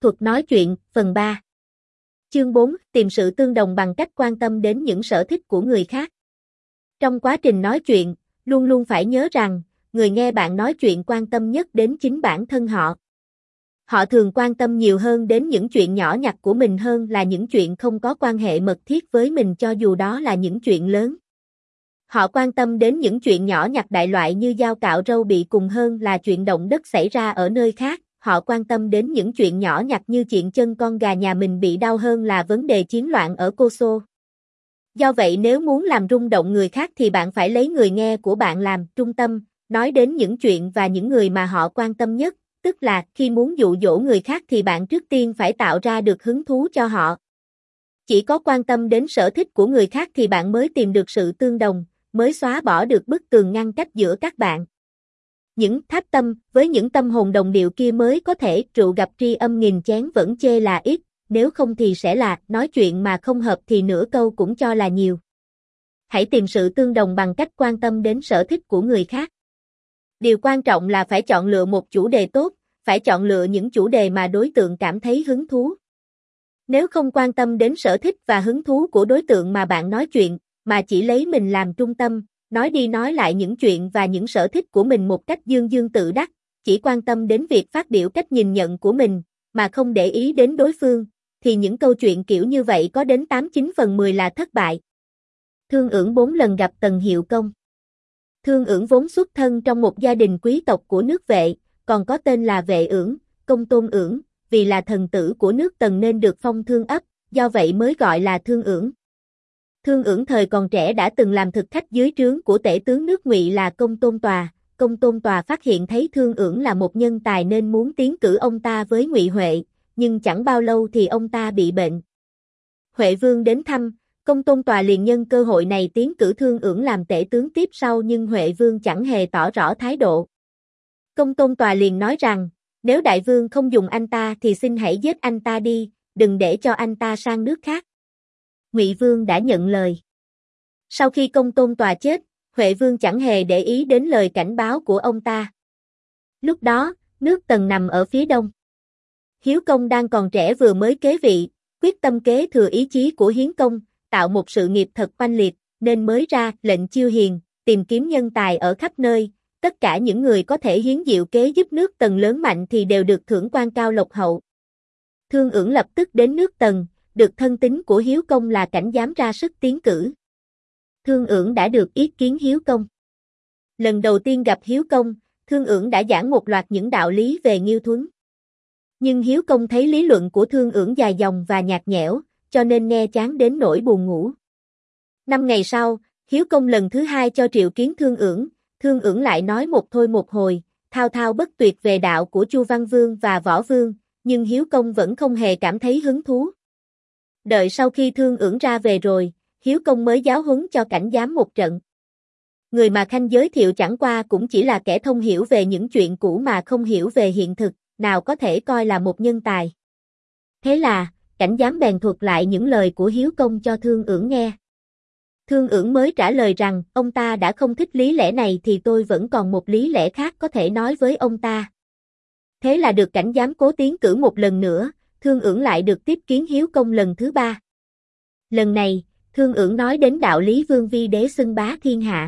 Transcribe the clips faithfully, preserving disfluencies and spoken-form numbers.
thuật nói chuyện, phần ba. Chương bốn, tìm sự tương đồng bằng cách quan tâm đến những sở thích của người khác. Trong quá trình nói chuyện, luôn luôn phải nhớ rằng, người nghe bạn nói chuyện quan tâm nhất đến chính bản thân họ. Họ thường quan tâm nhiều hơn đến những chuyện nhỏ nhặt của mình hơn là những chuyện không có quan hệ mật thiết với mình cho dù đó là những chuyện lớn. Họ quan tâm đến những chuyện nhỏ nhặt đại loại như dao cạo râu bị cùng hơn là chuyện động đất xảy ra ở nơi khác. Họ quan tâm đến những chuyện nhỏ nhặt như chuyện chân con gà nhà mình bị đau hơn là vấn đề chiến loạn ở Kosovo. Do vậy nếu muốn làm rung động người khác thì bạn phải lấy người nghe của bạn làm trung tâm, nói đến những chuyện và những người mà họ quan tâm nhất, tức là khi muốn dụ dỗ người khác thì bạn trước tiên phải tạo ra được hứng thú cho họ. Chỉ có quan tâm đến sở thích của người khác thì bạn mới tìm được sự tương đồng, mới xóa bỏ được bức tường ngăn cách giữa các bạn. Những tháp tâm, với những tâm hồn đồng điệu kia mới có thể rượu gặp tri âm nghìn chén vẫn chê là ít, nếu không thì sẽ là nói chuyện mà không hợp thì nửa câu cũng cho là nhiều. Hãy tìm sự tương đồng bằng cách quan tâm đến sở thích của người khác. Điều quan trọng là phải chọn lựa một chủ đề tốt, phải chọn lựa những chủ đề mà đối tượng cảm thấy hứng thú. Nếu không quan tâm đến sở thích và hứng thú của đối tượng mà bạn nói chuyện, mà chỉ lấy mình làm trung tâm, nói đi nói lại những chuyện và những sở thích của mình một cách dương dương tự đắc, chỉ quan tâm đến việc phát biểu cách nhìn nhận của mình, mà không để ý đến đối phương, thì những câu chuyện kiểu như vậy có đến tám chín phần mười là thất bại. Thương Ưỡng bốn lần gặp Tần Hiệu Công. Thương Ưỡng vốn xuất thân trong một gia đình quý tộc của nước Vệ, còn có tên là Vệ Ưỡng, Công Tôn Ưỡng, vì là thần tử của nước Tần nên được phong Thương ấp, do vậy mới gọi là Thương Ưỡng. Thương Ưỡng thời còn trẻ đã từng làm thực khách dưới trướng của tể tướng nước Ngụy là Công Tôn Tòa. Công Tôn Tòa phát hiện thấy Thương Ưỡng là một nhân tài nên muốn tiến cử ông ta với Ngụy Huệ, nhưng chẳng bao lâu thì ông ta bị bệnh. Huệ Vương đến thăm, Công Tôn Tòa liền nhân cơ hội này tiến cử Thương Ưỡng làm tể tướng tiếp sau nhưng Huệ Vương chẳng hề tỏ rõ thái độ. Công Tôn Tòa liền nói rằng, nếu đại vương không dùng anh ta thì xin hãy giết anh ta đi, đừng để cho anh ta sang nước khác. Ngụy Vương đã nhận lời. Sau khi Công Tôn Tòa chết, Huệ Vương chẳng hề để ý đến lời cảnh báo của ông ta. Lúc đó, nước Tần nằm ở phía đông. Hiếu Công đang còn trẻ vừa mới kế vị, quyết tâm kế thừa ý chí của Hiến Công, tạo một sự nghiệp thật oanh liệt, nên mới ra lệnh chiêu hiền, tìm kiếm nhân tài ở khắp nơi. Tất cả những người có thể hiến diệu kế giúp nước Tần lớn mạnh thì đều được thưởng quan cao lộc hậu. Thương Ưỡng lập tức đến nước Tần, được thân tín của Hiếu Công là cảnh giám ra sức tiến cử. Thương Ưỡng đã được yết kiến Hiếu Công. Lần đầu tiên gặp Hiếu Công, Thương Ưỡng đã giảng một loạt những đạo lý về Nghiêu Thuấn. Nhưng Hiếu Công thấy lý luận của Thương Ưỡng dài dòng và nhạt nhẽo, cho nên nghe chán đến nỗi buồn ngủ. Năm ngày sau, Hiếu Công lần thứ hai cho triệu kiến Thương Ưỡng, Thương Ưỡng lại nói một thôi một hồi, thao thao bất tuyệt về đạo của Chu Văn Vương và Võ Vương, nhưng Hiếu Công vẫn không hề cảm thấy hứng thú. Đợi sau khi Thương Ưỡng ra về rồi, Hiếu Công mới giáo huấn cho cảnh giám một trận. Người mà Khanh giới thiệu chẳng qua cũng chỉ là kẻ thông hiểu về những chuyện cũ mà không hiểu về hiện thực, nào có thể coi là một nhân tài. Thế là, cảnh giám bèn thuật lại những lời của Hiếu Công cho Thương Ưỡng nghe. Thương Ưỡng mới trả lời rằng, ông ta đã không thích lý lẽ này thì tôi vẫn còn một lý lẽ khác có thể nói với ông ta. Thế là được cảnh giám cố tiến cử một lần nữa, Thương Ưỡng lại được tiếp kiến Hiếu Công lần thứ ba. Lần này, Thương Ưỡng nói đến đạo lý vương vi đế xưng bá thiên hạ.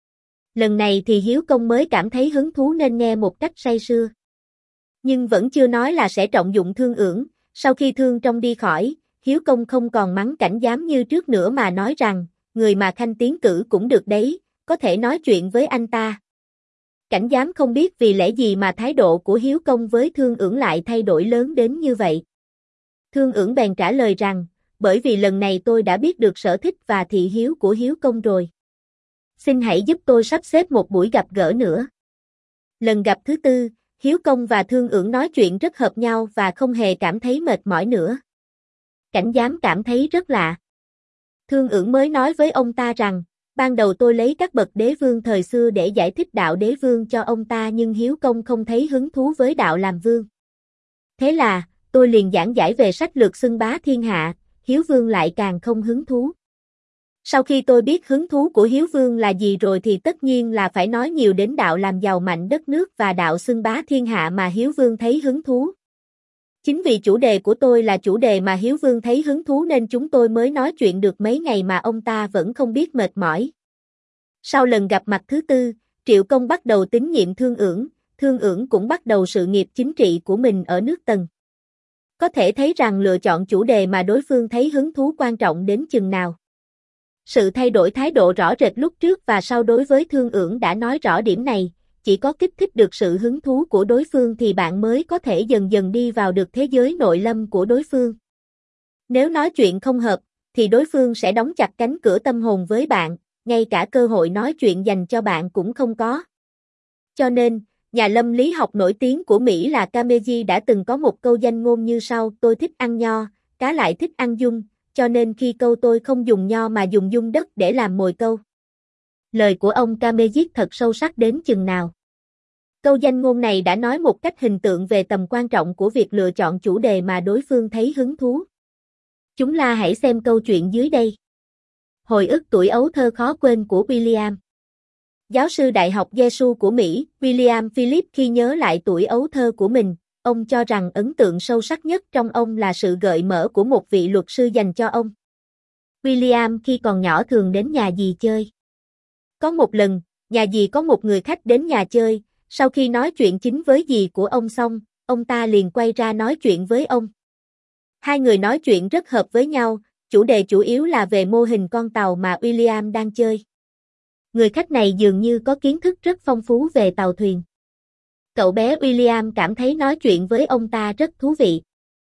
Lần này thì Hiếu Công mới cảm thấy hứng thú nên nghe một cách say sưa. Nhưng vẫn chưa nói là sẽ trọng dụng Thương Ưỡng, sau khi Thương trong đi khỏi, Hiếu Công không còn mắng cảnh giám như trước nữa mà nói rằng, người mà Khanh tiến cử cũng được đấy, có thể nói chuyện với anh ta. Cảnh giám không biết vì lẽ gì mà thái độ của Hiếu Công với Thương Ưỡng lại thay đổi lớn đến như vậy. Thương Ưỡng bèn trả lời rằng, bởi vì lần này tôi đã biết được sở thích và thị hiếu của Hiếu Công rồi. Xin hãy giúp tôi sắp xếp một buổi gặp gỡ nữa. Lần gặp thứ tư, Hiếu Công và Thương Ưỡng nói chuyện rất hợp nhau và không hề cảm thấy mệt mỏi nữa. Cảnh giám cảm thấy rất lạ. Thương Ưỡng mới nói với ông ta rằng, ban đầu tôi lấy các bậc đế vương thời xưa để giải thích đạo đế vương cho ông ta nhưng Hiếu Công không thấy hứng thú với đạo làm vương. Thế là, tôi liền giảng giải về sách lược xưng bá thiên hạ, Hiếu Vương lại càng không hứng thú. Sau khi tôi biết hứng thú của Hiếu Vương là gì rồi thì tất nhiên là phải nói nhiều đến đạo làm giàu mạnh đất nước và đạo xưng bá thiên hạ mà Hiếu Vương thấy hứng thú. Chính vì chủ đề của tôi là chủ đề mà Hiếu Vương thấy hứng thú nên chúng tôi mới nói chuyện được mấy ngày mà ông ta vẫn không biết mệt mỏi. Sau lần gặp mặt thứ tư, Triệu Công bắt đầu tín nhiệm Thương Ưởng, Thương Ưởng cũng bắt đầu sự nghiệp chính trị của mình ở nước Tần. Có thể thấy rằng lựa chọn chủ đề mà đối phương thấy hứng thú quan trọng đến chừng nào. Sự thay đổi thái độ rõ rệt lúc trước và sau đối với Thương Ưởng đã nói rõ điểm này, chỉ có kích thích được sự hứng thú của đối phương thì bạn mới có thể dần dần đi vào được thế giới nội lâm của đối phương. Nếu nói chuyện không hợp, thì đối phương sẽ đóng chặt cánh cửa tâm hồn với bạn, ngay cả cơ hội nói chuyện dành cho bạn cũng không có. Cho nên, nhà lâm lý học nổi tiếng của Mỹ là Carnegie đã từng có một câu danh ngôn như sau: tôi thích ăn nho, cá lại thích ăn giun, cho nên khi câu tôi không dùng nho mà dùng giun đất để làm mồi câu. Lời của ông Carnegie thật sâu sắc đến chừng nào. Câu danh ngôn này đã nói một cách hình tượng về tầm quan trọng của việc lựa chọn chủ đề mà đối phương thấy hứng thú. Chúng ta hãy xem câu chuyện dưới đây. Hồi ức tuổi ấu thơ khó quên của William. Giáo sư Đại học Jesu của Mỹ, William Philip khi nhớ lại tuổi ấu thơ của mình, ông cho rằng ấn tượng sâu sắc nhất trong ông là sự gợi mở của một vị luật sư dành cho ông. William khi còn nhỏ thường đến nhà dì chơi. Có một lần, nhà dì có một người khách đến nhà chơi, sau khi nói chuyện chính với dì của ông xong, ông ta liền quay ra nói chuyện với ông. Hai người nói chuyện rất hợp với nhau, chủ đề chủ yếu là về mô hình con tàu mà William đang chơi. Người khách này dường như có kiến thức rất phong phú về tàu thuyền. Cậu bé William cảm thấy nói chuyện với ông ta rất thú vị.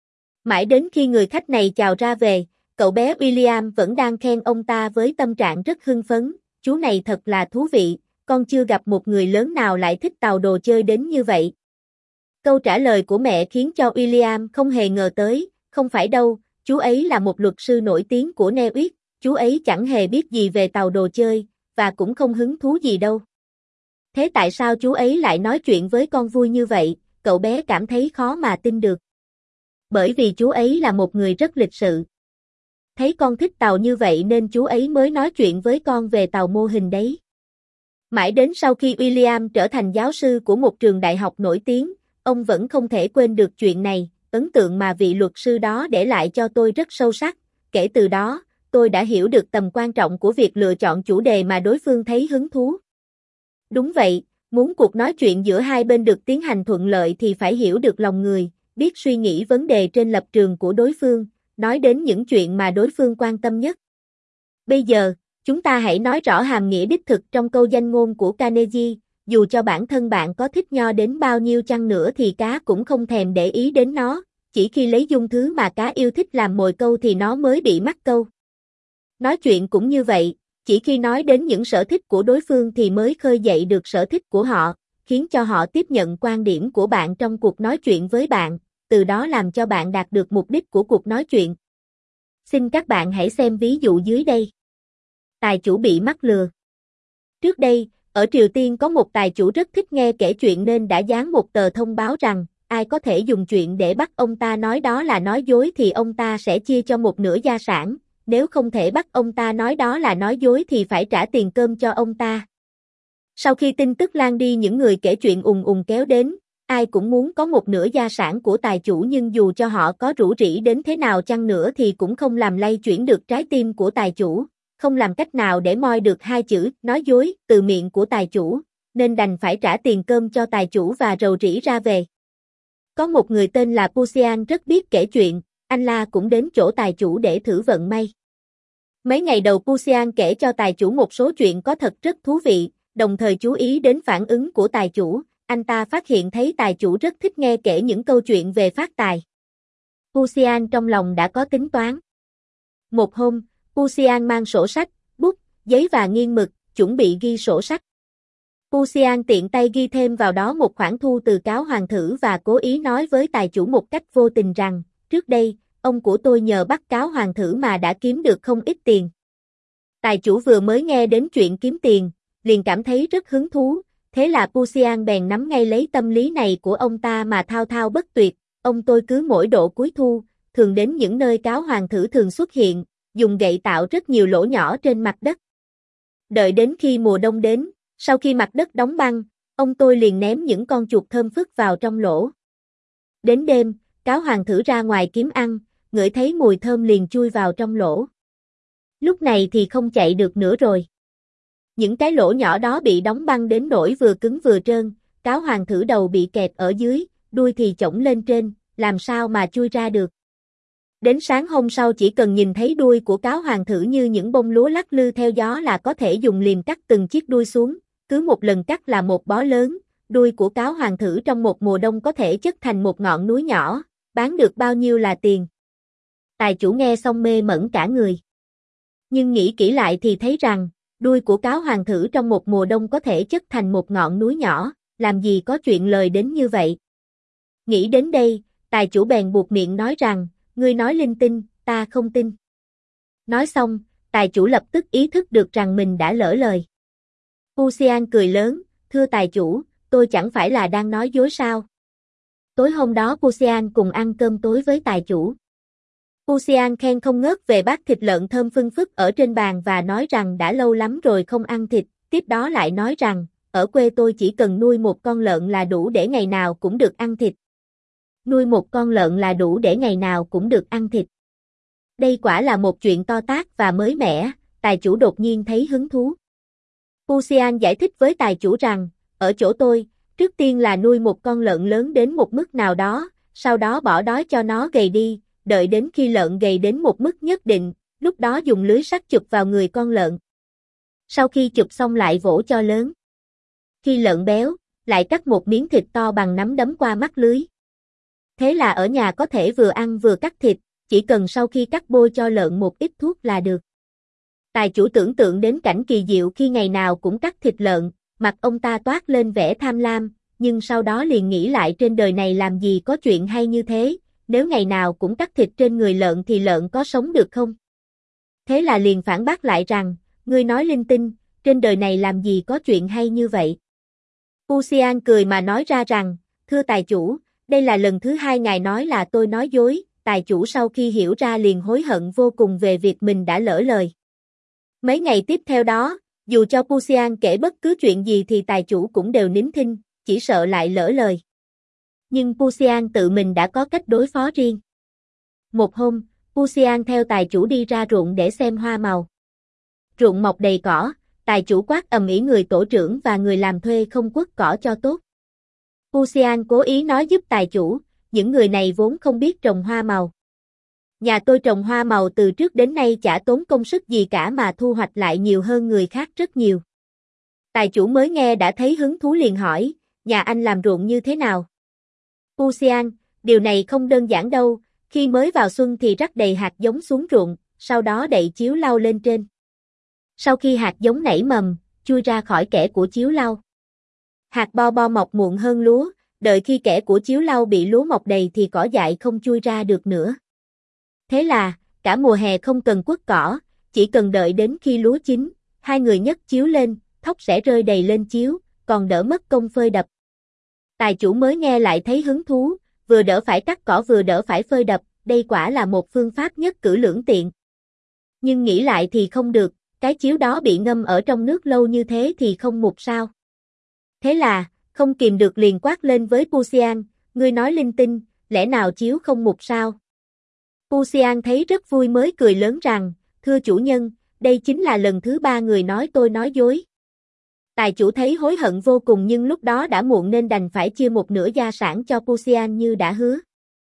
Mãi đến khi người khách này chào ra về, cậu bé William vẫn đang khen ông ta với tâm trạng rất hưng phấn. Chú này thật là thú vị, con chưa gặp một người lớn nào lại thích tàu đồ chơi đến như vậy. Câu trả lời của mẹ khiến cho William không hề ngờ tới, không phải đâu, chú ấy là một luật sư nổi tiếng của Newark, chú ấy chẳng hề biết gì về tàu đồ chơi, và cũng không hứng thú gì đâu. Thế tại sao chú ấy lại nói chuyện với con vui như vậy, cậu bé cảm thấy khó mà tin được. Bởi vì chú ấy là một người rất lịch sự. Thấy con thích tàu như vậy nên chú ấy mới nói chuyện với con về tàu mô hình đấy. Mãi đến sau khi William trở thành giáo sư của một trường đại học nổi tiếng, ông vẫn không thể quên được chuyện này, ấn tượng mà vị luật sư đó để lại cho tôi rất sâu sắc. Kể từ đó, tôi đã hiểu được tầm quan trọng của việc lựa chọn chủ đề mà đối phương thấy hứng thú. Đúng vậy, muốn cuộc nói chuyện giữa hai bên được tiến hành thuận lợi thì phải hiểu được lòng người, biết suy nghĩ vấn đề trên lập trường của đối phương, nói đến những chuyện mà đối phương quan tâm nhất. Bây giờ, chúng ta hãy nói rõ hàm nghĩa đích thực trong câu danh ngôn của Carnegie, dù cho bản thân bạn có thích nho đến bao nhiêu chăng nữa thì cá cũng không thèm để ý đến nó, chỉ khi lấy dung thứ mà cá yêu thích làm mồi câu thì nó mới bị mắc câu. Nói chuyện cũng như vậy, chỉ khi nói đến những sở thích của đối phương thì mới khơi dậy được sở thích của họ, khiến cho họ tiếp nhận quan điểm của bạn trong cuộc nói chuyện với bạn, từ đó làm cho bạn đạt được mục đích của cuộc nói chuyện. Xin các bạn hãy xem ví dụ dưới đây. Tài chủ bị mắc lừa. Trước đây, ở Triều Tiên có một tài chủ rất thích nghe kể chuyện nên đã dán một tờ thông báo rằng, ai có thể dùng chuyện để bắt ông ta nói đó là nói dối thì ông ta sẽ chia cho một nửa gia sản, nếu không thể bắt ông ta nói đó là nói dối thì phải trả tiền cơm cho ông ta. Sau khi tin tức lan đi những người kể chuyện ùn ùn kéo đến, ai cũng muốn có một nửa gia sản của tài chủ nhưng dù cho họ có rủ rỉ đến thế nào chăng nữa thì cũng không làm lay chuyển được trái tim của tài chủ, không làm cách nào để moi được hai chữ nói dối từ miệng của tài chủ, nên đành phải trả tiền cơm cho tài chủ và rầu rĩ ra về. Có một người tên là Pusian rất biết kể chuyện, anh la cũng đến chỗ tài chủ để thử vận may. Mấy ngày đầu Pusian kể cho tài chủ một số chuyện có thật rất thú vị, đồng thời chú ý đến phản ứng của tài chủ, anh ta phát hiện thấy tài chủ rất thích nghe kể những câu chuyện về phát tài. Pusian trong lòng đã có tính toán. Một hôm, Pusian mang sổ sách, bút, giấy và nghiêng mực, chuẩn bị ghi sổ sách. Pusian tiện tay ghi thêm vào đó một khoản thu từ cáo hoàng thử và cố ý nói với tài chủ một cách vô tình rằng, trước đây, ông của tôi nhờ bắt cáo hoàng thử mà đã kiếm được không ít tiền. Tài chủ vừa mới nghe đến chuyện kiếm tiền, liền cảm thấy rất hứng thú, thế là Pusian bèn nắm ngay lấy tâm lý này của ông ta mà thao thao bất tuyệt, ông tôi cứ mỗi độ cuối thu, thường đến những nơi cáo hoàng thử thường xuất hiện, dùng gậy tạo rất nhiều lỗ nhỏ trên mặt đất. Đợi đến khi mùa đông đến, sau khi mặt đất đóng băng, ông tôi liền ném những con chuột thơm phức vào trong lỗ. Đến đêm, cáo hoàng thử ra ngoài kiếm ăn, ngửi thấy mùi thơm liền chui vào trong lỗ. Lúc này thì không chạy được nữa rồi. Những cái lỗ nhỏ đó bị đóng băng đến nỗi vừa cứng vừa trơn, cáo hoàng thử đầu bị kẹt ở dưới, đuôi thì chổng lên trên, làm sao mà chui ra được. Đến sáng hôm sau chỉ cần nhìn thấy đuôi của cáo hoàng thử như những bông lúa lắc lư theo gió là có thể dùng liềm cắt từng chiếc đuôi xuống, cứ một lần cắt là một bó lớn, đuôi của cáo hoàng thử trong một mùa đông có thể chất thành một ngọn núi nhỏ, bán được bao nhiêu là tiền. Tài chủ nghe xong mê mẩn cả người. Nhưng nghĩ kỹ lại thì thấy rằng, đuôi của cáo hoàng thử trong một mùa đông có thể chất thành một ngọn núi nhỏ, làm gì có chuyện lời đến như vậy. Nghĩ đến đây, tài chủ bèn buộc miệng nói rằng, ngươi nói linh tinh, ta không tin. Nói xong, tài chủ lập tức ý thức được rằng mình đã lỡ lời. Pu Xian cười lớn, thưa tài chủ, tôi chẳng phải là đang nói dối sao. Tối hôm đó Pu Xian cùng ăn cơm tối với tài chủ. Pu Xian khen không ngớt về bát thịt lợn thơm phưng phức ở trên bàn và nói rằng đã lâu lắm rồi không ăn thịt, tiếp đó lại nói rằng, ở quê tôi chỉ cần nuôi một con lợn là đủ để ngày nào cũng được ăn thịt. Nuôi một con lợn là đủ để ngày nào cũng được ăn thịt. Đây quả là một chuyện to tát và mới mẻ, tài chủ đột nhiên thấy hứng thú. Pu Xian giải thích với tài chủ rằng, ở chỗ tôi, trước tiên là nuôi một con lợn lớn đến một mức nào đó, sau đó bỏ đói cho nó gầy đi, đợi đến khi lợn gầy đến một mức nhất định, lúc đó dùng lưới sắt chụp vào người con lợn. Sau khi chụp xong lại vỗ cho lớn. Khi lợn béo, lại cắt một miếng thịt to bằng nắm đấm qua mắt lưới. Thế là ở nhà có thể vừa ăn vừa cắt thịt, chỉ cần sau khi cắt bôi cho lợn một ít thuốc là được. Tài chủ tưởng tượng đến cảnh kỳ diệu khi ngày nào cũng cắt thịt lợn, mặt ông ta toát lên vẻ tham lam, nhưng sau đó liền nghĩ lại trên đời này làm gì có chuyện hay như thế, nếu ngày nào cũng cắt thịt trên người lợn thì lợn có sống được không? Thế là liền phản bác lại rằng, ngươi nói linh tinh, trên đời này làm gì có chuyện hay như vậy? Pu Xian cười mà nói ra rằng, thưa tài chủ, đây là lần thứ hai ngài nói là tôi nói dối, tài chủ sau khi hiểu ra liền hối hận vô cùng về việc mình đã lỡ lời. Mấy ngày tiếp theo đó, dù cho Pu Xian kể bất cứ chuyện gì thì tài chủ cũng đều nín thinh, chỉ sợ lại lỡ lời. Nhưng Pu Xian tự mình đã có cách đối phó riêng. Một hôm, Pu Xian theo tài chủ đi ra ruộng để xem hoa màu. Ruộng mọc đầy cỏ, tài chủ quát ầm ĩ người tổ trưởng và người làm thuê không quất cỏ cho tốt. Pu Xian cố ý nói giúp tài chủ, những người này vốn không biết trồng hoa màu. Nhà tôi trồng hoa màu từ trước đến nay chả tốn công sức gì cả mà thu hoạch lại nhiều hơn người khác rất nhiều. Tài chủ mới nghe đã thấy hứng thú liền hỏi, nhà anh làm ruộng như thế nào? Pu Xian, điều này không đơn giản đâu, khi mới vào xuân thì rắc đầy hạt giống xuống ruộng, sau đó đậy chiếu lau lên trên. Sau khi hạt giống nảy mầm, chui ra khỏi kẽ của chiếu lau. Hạt bo bo mọc muộn hơn lúa, đợi khi kẽ của chiếu lau bị lúa mọc đầy thì cỏ dại không chui ra được nữa. Thế là, cả mùa hè không cần quất cỏ, chỉ cần đợi đến khi lúa chín, hai người nhấc chiếu lên, thóc sẽ rơi đầy lên chiếu, còn đỡ mất công phơi đập. Tài chủ mới nghe lại thấy hứng thú, vừa đỡ phải cắt cỏ vừa đỡ phải phơi đập, đây quả là một phương pháp nhất cử lưỡng tiện. Nhưng nghĩ lại thì không được, cái chiếu đó bị ngâm ở trong nước lâu như thế thì không mục sao. Thế là, không kìm được liền quát lên với Pu Xian, ngươi nói linh tinh, lẽ nào chiếu không mục sao? Pu Xian thấy rất vui mới cười lớn rằng, thưa chủ nhân, đây chính là lần thứ ba người nói tôi nói dối. Tài chủ thấy hối hận vô cùng nhưng lúc đó đã muộn nên đành phải chia một nửa gia sản cho Pu Xian như đã hứa.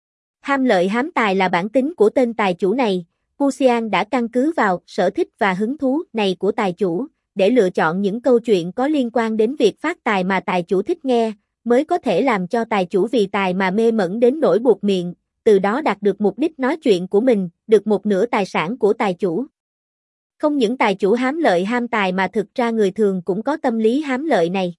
Ham lợi hám tài là bản tính của tên tài chủ này, Pu Xian đã căn cứ vào sở thích và hứng thú này của tài chủ, để lựa chọn những câu chuyện có liên quan đến việc phát tài mà tài chủ thích nghe, mới có thể làm cho tài chủ vì tài mà mê mẩn đến nỗi buột miệng, từ đó đạt được mục đích nói chuyện của mình, được một nửa tài sản của tài chủ. Không những tài chủ hám lợi ham tài mà thực ra người thường cũng có tâm lý hám lợi này.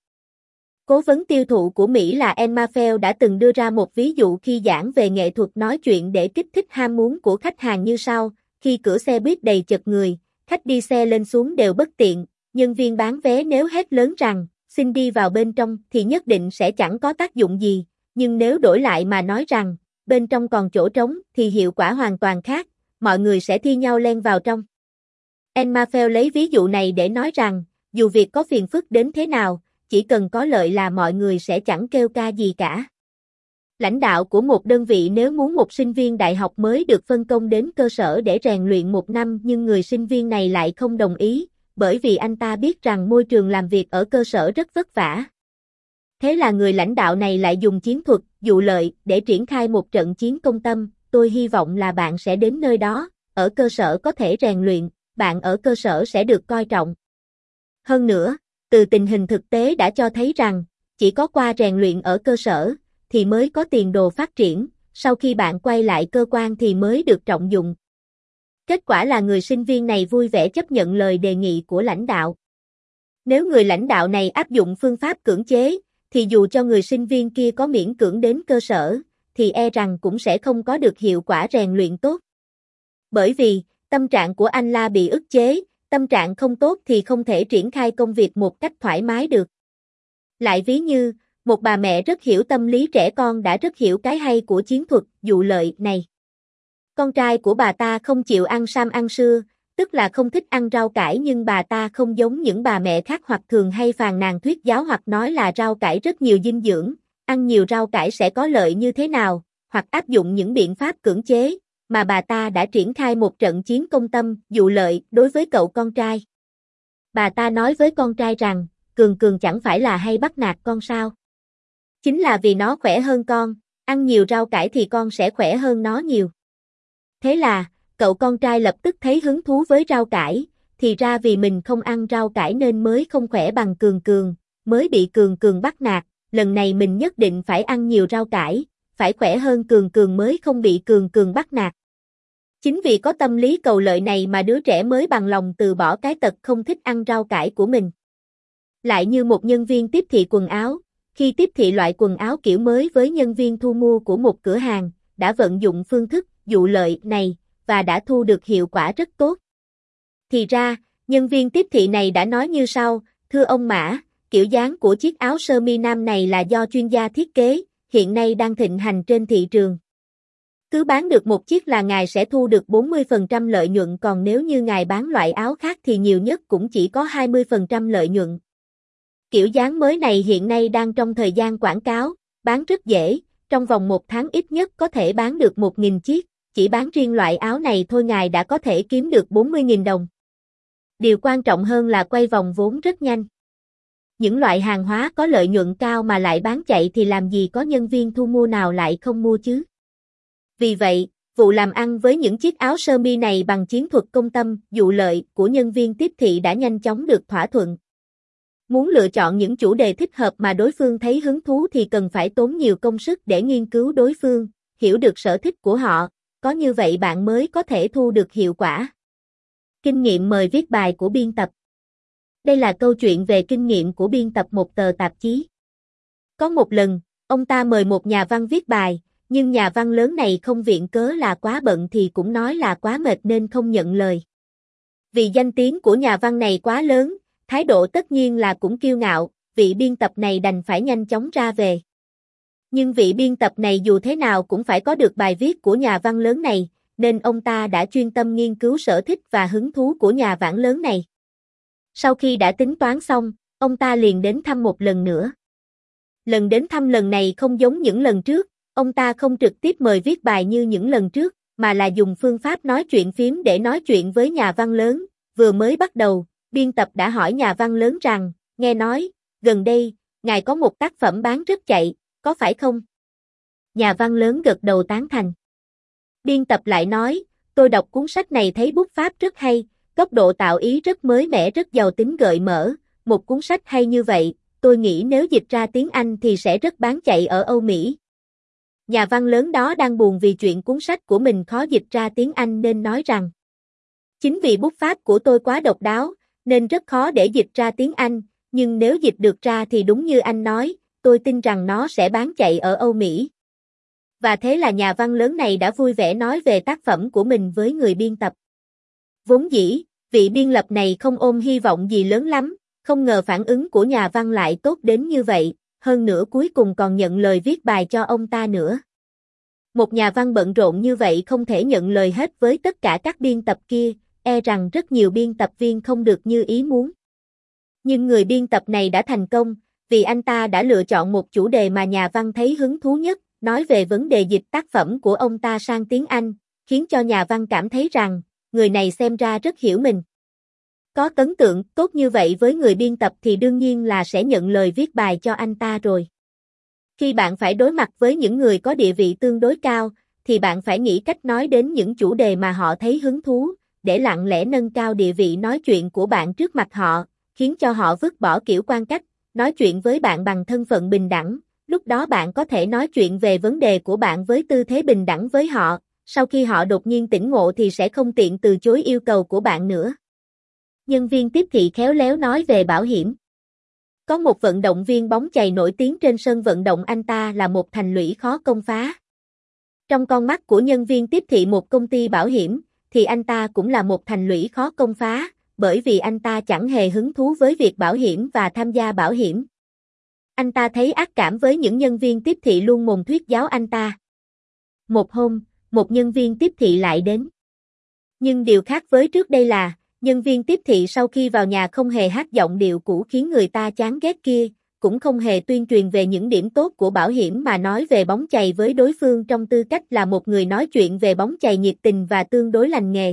Cố vấn tiêu thụ của Mỹ là Emma Feld đã từng đưa ra một ví dụ khi giảng về nghệ thuật nói chuyện để kích thích ham muốn của khách hàng như sau, khi cửa xe buýt đầy chật người, khách đi xe lên xuống đều bất tiện, nhân viên bán vé nếu hét lớn rằng, xin đi vào bên trong thì nhất định sẽ chẳng có tác dụng gì, nhưng nếu đổi lại mà nói rằng, bên trong còn chỗ trống thì hiệu quả hoàn toàn khác, mọi người sẽ thi nhau len vào trong. Emma Feld lấy ví dụ này để nói rằng, dù việc có phiền phức đến thế nào, chỉ cần có lợi là mọi người sẽ chẳng kêu ca gì cả. Lãnh đạo của một đơn vị nếu muốn một sinh viên đại học mới được phân công đến cơ sở để rèn luyện một năm nhưng người sinh viên này lại không đồng ý, bởi vì anh ta biết rằng môi trường làm việc ở cơ sở rất vất vả. Thế là người lãnh đạo này lại dùng chiến thuật, dụ lợi để triển khai một trận chiến công tâm. Tôi hy vọng là bạn sẽ đến nơi đó, ở cơ sở có thể rèn luyện, bạn ở cơ sở sẽ được coi trọng. Hơn nữa, từ tình hình thực tế đã cho thấy rằng, chỉ có qua rèn luyện ở cơ sở, thì mới có tiền đồ phát triển, sau khi bạn quay lại cơ quan thì mới được trọng dụng. Kết quả là người sinh viên này vui vẻ chấp nhận lời đề nghị của lãnh đạo. Nếu người lãnh đạo này áp dụng phương pháp cưỡng chế, thì dù cho người sinh viên kia có miễn cưỡng đến cơ sở, thì e rằng cũng sẽ không có được hiệu quả rèn luyện tốt. Bởi vì, tâm trạng của anh là bị ức chế, tâm trạng không tốt thì không thể triển khai công việc một cách thoải mái được. Lại ví như, một bà mẹ rất hiểu tâm lý trẻ con đã rất hiểu cái hay của chiến thuật dụ lợi này. Con trai của bà ta không chịu ăn sam ăn sưa, tức là không thích ăn rau cải, nhưng bà ta không giống những bà mẹ khác hoặc thường hay phàn nàn thuyết giáo hoặc nói là rau cải rất nhiều dinh dưỡng, ăn nhiều rau cải sẽ có lợi như thế nào, hoặc áp dụng những biện pháp cưỡng chế, mà bà ta đã triển khai một trận chiến công tâm, dụ lợi đối với cậu con trai. Bà ta nói với con trai rằng, Cường Cường chẳng phải là hay bắt nạt con sao? Chính là vì nó khỏe hơn con, ăn nhiều rau cải thì con sẽ khỏe hơn nó nhiều. Thế là, cậu con trai lập tức thấy hứng thú với rau cải, thì ra vì mình không ăn rau cải nên mới không khỏe bằng Cường Cường, mới bị Cường Cường bắt nạt, lần này mình nhất định phải ăn nhiều rau cải, phải khỏe hơn Cường Cường mới không bị Cường Cường bắt nạt. Chính vì có tâm lý cầu lợi này mà đứa trẻ mới bằng lòng từ bỏ cái tật không thích ăn rau cải của mình. Lại như một nhân viên tiếp thị quần áo, khi tiếp thị loại quần áo kiểu mới với nhân viên thu mua của một cửa hàng, đã vận dụng phương thức dụ lợi này, và đã thu được hiệu quả rất tốt. Thì ra, nhân viên tiếp thị này đã nói như sau, thưa ông Mã, kiểu dáng của chiếc áo sơ mi nam này là do chuyên gia thiết kế, hiện nay đang thịnh hành trên thị trường. Cứ bán được một chiếc là ngài sẽ thu được bốn mươi phần trăm lợi nhuận, còn nếu như ngài bán loại áo khác thì nhiều nhất cũng chỉ có hai mươi phần trăm lợi nhuận. Kiểu dáng mới này hiện nay đang trong thời gian quảng cáo, bán rất dễ, trong vòng một tháng ít nhất có thể bán được một nghìn chiếc, chỉ bán riêng loại áo này thôi ngài đã có thể kiếm được bốn mươi nghìn đồng. Điều quan trọng hơn là quay vòng vốn rất nhanh. Những loại hàng hóa có lợi nhuận cao mà lại bán chạy thì làm gì có nhân viên thu mua nào lại không mua chứ. Vì vậy, vụ làm ăn với những chiếc áo sơ mi này bằng chiến thuật công tâm, dụ lợi của nhân viên tiếp thị đã nhanh chóng được thỏa thuận. Muốn lựa chọn những chủ đề thích hợp mà đối phương thấy hứng thú thì cần phải tốn nhiều công sức để nghiên cứu đối phương, hiểu được sở thích của họ, có như vậy bạn mới có thể thu được hiệu quả. Kinh nghiệm mời viết bài của biên tập. Đây là câu chuyện về kinh nghiệm của biên tập một tờ tạp chí. Có một lần, ông ta mời một nhà văn viết bài, nhưng nhà văn lớn này không viện cớ là quá bận thì cũng nói là quá mệt nên không nhận lời. Vì danh tiếng của nhà văn này quá lớn, thái độ tất nhiên là cũng kiêu ngạo, vị biên tập này đành phải nhanh chóng ra về. Nhưng vị biên tập này dù thế nào cũng phải có được bài viết của nhà văn lớn này, nên ông ta đã chuyên tâm nghiên cứu sở thích và hứng thú của nhà văn lớn này. Sau khi đã tính toán xong, ông ta liền đến thăm một lần nữa. Lần đến thăm lần này không giống những lần trước, ông ta không trực tiếp mời viết bài như những lần trước, mà là dùng phương pháp nói chuyện phím để nói chuyện với nhà văn lớn. Vừa mới bắt đầu, biên tập đã hỏi nhà văn lớn rằng, nghe nói, gần đây, ngài có một tác phẩm bán rất chạy, có phải không? Nhà văn lớn gật đầu tán thành. Biên tập lại nói, tôi đọc cuốn sách này thấy bút pháp rất hay, góc độ tạo ý rất mới mẻ, rất giàu tính gợi mở, một cuốn sách hay như vậy, tôi nghĩ nếu dịch ra tiếng Anh thì sẽ rất bán chạy ở Âu Mỹ. Nhà văn lớn đó đang buồn vì chuyện cuốn sách của mình khó dịch ra tiếng Anh nên nói rằng, chính vì bút pháp của tôi quá độc đáo, nên rất khó để dịch ra tiếng Anh, nhưng nếu dịch được ra thì đúng như anh nói, tôi tin rằng nó sẽ bán chạy ở Âu Mỹ. Và thế là nhà văn lớn này đã vui vẻ nói về tác phẩm của mình với người biên tập. Vốn dĩ, vị biên lập này không ôm hy vọng gì lớn lắm, không ngờ phản ứng của nhà văn lại tốt đến như vậy, hơn nữa cuối cùng còn nhận lời viết bài cho ông ta nữa. Một nhà văn bận rộn như vậy không thể nhận lời hết với tất cả các biên tập kia, e rằng rất nhiều biên tập viên không được như ý muốn. Nhưng người biên tập này đã thành công, vì anh ta đã lựa chọn một chủ đề mà nhà văn thấy hứng thú nhất, nói về vấn đề dịch tác phẩm của ông ta sang tiếng Anh, khiến cho nhà văn cảm thấy rằng, người này xem ra rất hiểu mình. Có ấn tượng tốt như vậy với người biên tập thì đương nhiên là sẽ nhận lời viết bài cho anh ta rồi. Khi bạn phải đối mặt với những người có địa vị tương đối cao, thì bạn phải nghĩ cách nói đến những chủ đề mà họ thấy hứng thú, để lặng lẽ nâng cao địa vị nói chuyện của bạn trước mặt họ, khiến cho họ vứt bỏ kiểu quan cách, nói chuyện với bạn bằng thân phận bình đẳng. Lúc đó bạn có thể nói chuyện về vấn đề của bạn với tư thế bình đẳng với họ, sau khi họ đột nhiên tỉnh ngộ thì sẽ không tiện từ chối yêu cầu của bạn nữa. Nhân viên tiếp thị khéo léo nói về bảo hiểm. Có một vận động viên bóng chày nổi tiếng trên sân vận động, anh ta là một thành lũy khó công phá. Trong con mắt của nhân viên tiếp thị một công ty bảo hiểm, thì anh ta cũng là một thành lũy khó công phá, bởi vì anh ta chẳng hề hứng thú với việc bảo hiểm và tham gia bảo hiểm. Anh ta thấy ác cảm với những nhân viên tiếp thị luôn mồm thuyết giáo anh ta. Một hôm, một nhân viên tiếp thị lại đến. Nhưng điều khác với trước đây là, nhân viên tiếp thị sau khi vào nhà không hề hát giọng điệu cũ khiến người ta chán ghét kia, cũng không hề tuyên truyền về những điểm tốt của bảo hiểm mà nói về bóng chày với đối phương trong tư cách là một người nói chuyện về bóng chày nhiệt tình và tương đối lành nghề.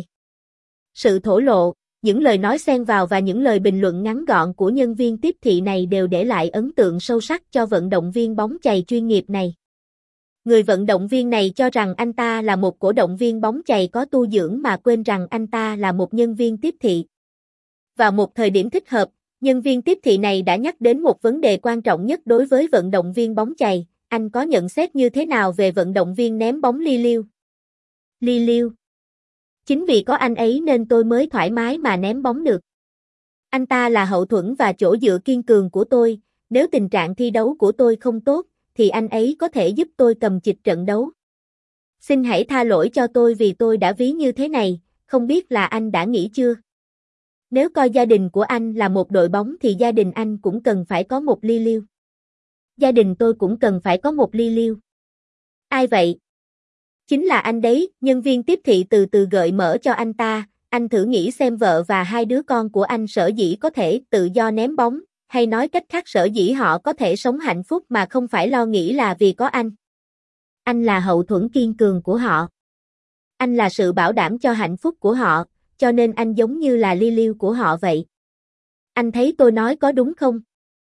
Sự thổ lộ, những lời nói xen vào và những lời bình luận ngắn gọn của nhân viên tiếp thị này đều để lại ấn tượng sâu sắc cho vận động viên bóng chày chuyên nghiệp này. Người vận động viên này cho rằng anh ta là một cổ động viên bóng chày có tu dưỡng mà quên rằng anh ta là một nhân viên tiếp thị. Vào một thời điểm thích hợp, nhân viên tiếp thị này đã nhắc đến một vấn đề quan trọng nhất đối với vận động viên bóng chày. Anh có nhận xét như thế nào về vận động viên ném bóng Li Liu? Li Liu. Chính vì có anh ấy nên tôi mới thoải mái mà ném bóng được. Anh ta là hậu thuẫn và chỗ dựa kiên cường của tôi, nếu tình trạng thi đấu của tôi không tốt, thì anh ấy có thể giúp tôi cầm chịch trận đấu. Xin hãy tha lỗi cho tôi vì tôi đã ví như thế này, không biết là anh đã nghĩ chưa? Nếu coi gia đình của anh là một đội bóng thì gia đình anh cũng cần phải có một Li Liu. Gia đình tôi cũng cần phải có một Li Liu. Ai vậy? Chính là anh đấy, nhân viên tiếp thị từ từ gợi mở cho anh ta, anh thử nghĩ xem vợ và hai đứa con của anh sở dĩ có thể tự do ném bóng, hay nói cách khác sở dĩ họ có thể sống hạnh phúc mà không phải lo nghĩ là vì có anh. Anh là hậu thuẫn kiên cường của họ. Anh là sự bảo đảm cho hạnh phúc của họ, cho nên anh giống như là Li Liu của họ vậy. Anh thấy tôi nói có đúng không?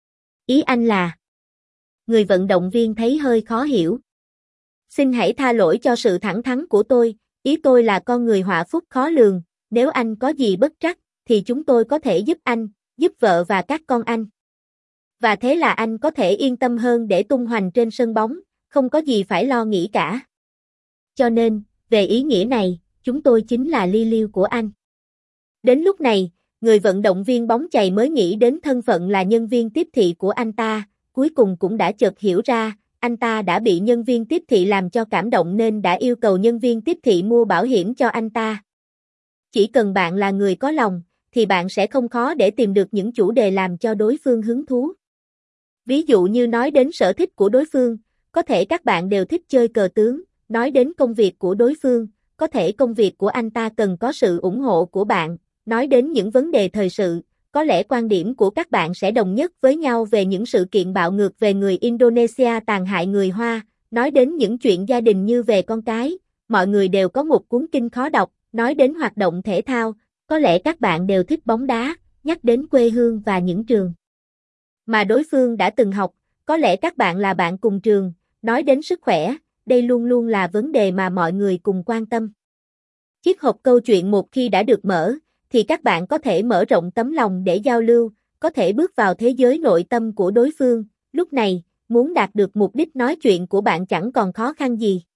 Ý anh là... Người vận động viên thấy hơi khó hiểu. Xin hãy tha lỗi cho sự thẳng thắn của tôi, ý tôi là con người họa phúc khó lường, nếu anh có gì bất trắc, thì chúng tôi có thể giúp anh, giúp vợ và các con anh. Và thế là anh có thể yên tâm hơn để tung hoành trên sân bóng, không có gì phải lo nghĩ cả. Cho nên, về ý nghĩa này, chúng tôi chính là Li Liu của anh. Đến lúc này, người vận động viên bóng chày mới nghĩ đến thân phận là nhân viên tiếp thị của anh ta, cuối cùng cũng đã chợt hiểu ra, anh ta đã bị nhân viên tiếp thị làm cho cảm động nên đã yêu cầu nhân viên tiếp thị mua bảo hiểm cho anh ta. Chỉ cần bạn là người có lòng, thì bạn sẽ không khó để tìm được những chủ đề làm cho đối phương hứng thú. Ví dụ như nói đến sở thích của đối phương, có thể các bạn đều thích chơi cờ tướng, nói đến công việc của đối phương, có thể công việc của anh ta cần có sự ủng hộ của bạn, nói đến những vấn đề thời sự, có lẽ quan điểm của các bạn sẽ đồng nhất với nhau về những sự kiện bạo ngược về người Indonesia tàn hại người Hoa, nói đến những chuyện gia đình như về con cái, mọi người đều có một cuốn kinh khó đọc, nói đến hoạt động thể thao, có lẽ các bạn đều thích bóng đá, nhắc đến quê hương và những trường mà đối phương đã từng học, có lẽ các bạn là bạn cùng trường, nói đến sức khỏe, đây luôn luôn là vấn đề mà mọi người cùng quan tâm. Chiếc hộp câu chuyện một khi đã được mở, thì các bạn có thể mở rộng tấm lòng để giao lưu, có thể bước vào thế giới nội tâm của đối phương, lúc này, muốn đạt được mục đích nói chuyện của bạn chẳng còn khó khăn gì.